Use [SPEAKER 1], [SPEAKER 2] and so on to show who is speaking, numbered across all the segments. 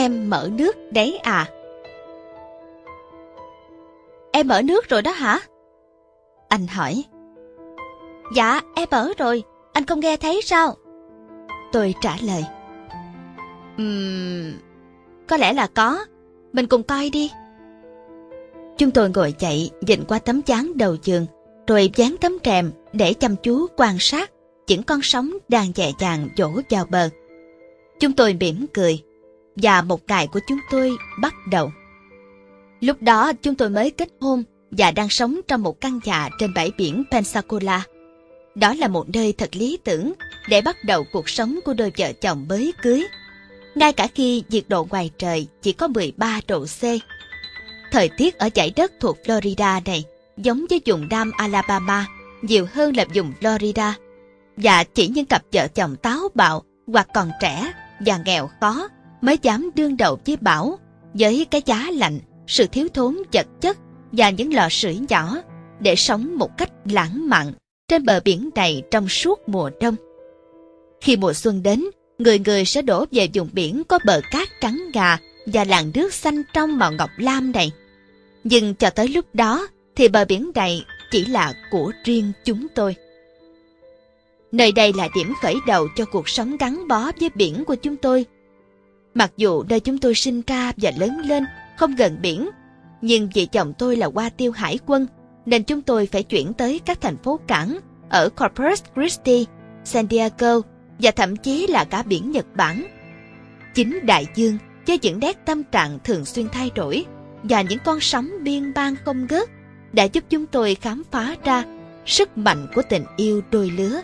[SPEAKER 1] Em mở nước đấy à? Em mở nước rồi đó hả? Anh hỏi. Dạ, em mở rồi, anh không nghe thấy sao? Tôi trả lời. Có lẽ là có, mình cùng coi đi. Chúng tôi ngồi dậy, nhìn qua tấm chắn đầu giường, rồi dán tấm rèm để chăm chú quan sát những con sóng đang nhẹ nhàng vỗ vào bờ. Chúng tôi mỉm cười, và một ngày của chúng tôi bắt đầu. Lúc đó chúng tôi mới kết hôn và đang sống trong một căn nhà trên bãi biển Pensacola. Đó là một nơi thật lý tưởng để bắt đầu cuộc sống của đôi vợ chồng mới cưới. Ngay cả khi nhiệt độ ngoài trời chỉ có 13 độ C. Thời tiết ở dãy đất thuộc Florida này giống với vùng Nam Alabama nhiều hơn là vùng Florida. Và chỉ những cặp vợ chồng táo bạo hoặc còn trẻ và nghèo khó mới dám đương đầu với bão, với cái giá lạnh, sự thiếu thốn vật chất và những lò sưởi nhỏ để sống một cách lãng mạn trên bờ biển này trong suốt mùa đông. Khi mùa xuân đến, người người sẽ đổ về vùng biển có bờ cát trắng ngà và làn nước xanh trong màu ngọc lam này. Nhưng cho tới lúc đó thì bờ biển này chỉ là của riêng chúng tôi. Nơi đây là điểm khởi đầu cho cuộc sống gắn bó với biển của chúng tôi. Mặc dù nơi chúng tôi sinh ra và lớn lên không gần biển, nhưng vì chồng tôi là hoa tiêu hải quân, nên chúng tôi phải chuyển tới các thành phố cảng ở Corpus Christi, San Diego và thậm chí là cả biển Nhật Bản. Chính đại dương với những nét tâm trạng thường xuyên thay đổi và những con sóng biên bang không ngớt đã giúp chúng tôi khám phá ra sức mạnh của tình yêu đôi lứa.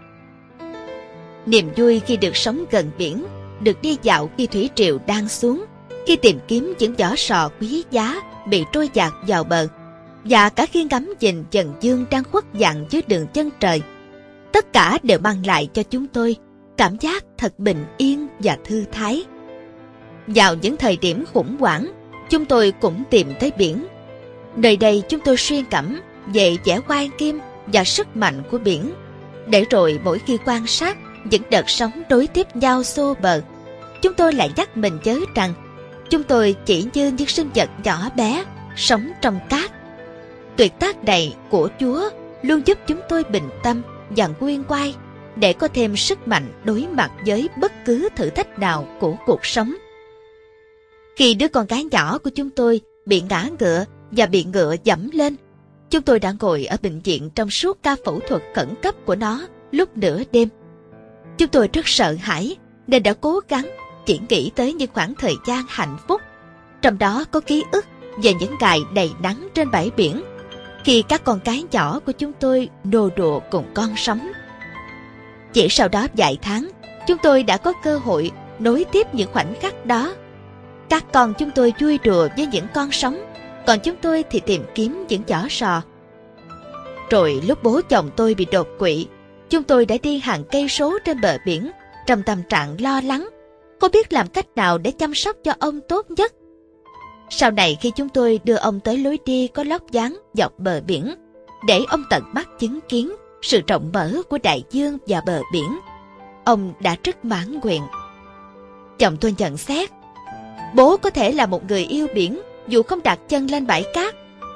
[SPEAKER 1] Niềm vui khi được sống gần biển, được đi dạo khi thủy triều đang xuống, khi tìm kiếm những vỏ sò quý giá bị trôi dạt vào bờ, và cả khi ngắm nhìn dần dương đang khuất dặn dưới đường chân trời. Tất cả đều mang lại cho chúng tôi cảm giác thật bình yên và thư thái. Vào những thời điểm khủng hoảng, chúng tôi cũng tìm tới biển. Nơi đây chúng tôi suy ngẫm về vẻ oai nghiêm và sức mạnh của biển, để rồi mỗi khi quan sát những đợt sóng đối tiếp nhau xô bờ, chúng tôi lại nhắc mình nhớ rằng chúng tôi chỉ như những sinh vật nhỏ bé sống trong cát. Tuyệt tác này của Chúa luôn giúp chúng tôi bình tâm và nguyên quay để có thêm sức mạnh đối mặt với bất cứ thử thách nào của cuộc sống. Khi đứa con gái nhỏ của chúng tôi bị ngã ngựa và bị ngựa dẫm lên, chúng tôi đã ngồi ở bệnh viện trong suốt ca phẫu thuật khẩn cấp của nó lúc nửa đêm. Chúng tôi rất sợ hãi nên đã cố gắng chỉ nghĩ tới những khoảng thời gian hạnh phúc, trong đó có ký ức về những ngày đầy nắng trên bãi biển, khi các con cái nhỏ của chúng tôi nô đùa cùng con sóng. Chỉ sau đó vài tháng, chúng tôi đã có cơ hội nối tiếp những khoảnh khắc đó. Các con chúng tôi vui đùa với những con sóng, còn chúng tôi thì tìm kiếm những vỏ sò. Rồi lúc bố chồng tôi bị đột quỵ, chúng tôi đã đi hàng cây số trên bờ biển trong tâm trạng lo lắng, không biết làm cách nào để chăm sóc cho ông tốt nhất. Sau này khi chúng tôi đưa ông tới lối đi có lót dáng dọc bờ biển, để ông tận mắt chứng kiến sự rộng mở của đại dương và bờ biển, ông đã rất mãn nguyện. Chồng tôi nhận xét, bố có thể là một người yêu biển dù không đặt chân lên bãi cát.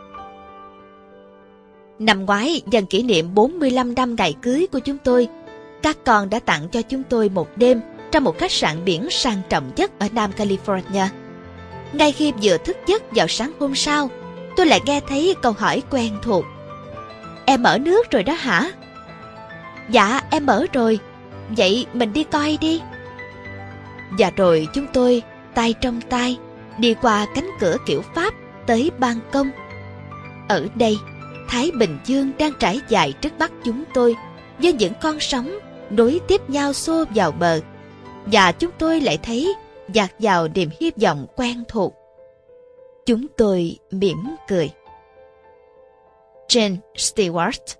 [SPEAKER 1] Năm ngoái, nhân kỷ niệm 45 năm ngày cưới của chúng tôi, các con đã tặng cho chúng tôi một đêm trong một khách sạn biển sang trọng nhất ở Nam California. Ngay khi vừa thức giấc vào sáng hôm sau, tôi lại nghe thấy câu hỏi quen thuộc. Em mở nước rồi đó hả? Dạ, em mở rồi. Vậy mình đi coi đi. Và rồi chúng tôi, tay trong tay, đi qua cánh cửa kiểu Pháp tới ban công. Ở đây, Thái Bình Dương đang trải dài trước mắt chúng tôi, với những con sóng nối tiếp nhau xô vào bờ, và chúng tôi lại thấy dạt vào niềm hy vọng quen thuộc. Chúng tôi mỉm cười. Jane Stewart.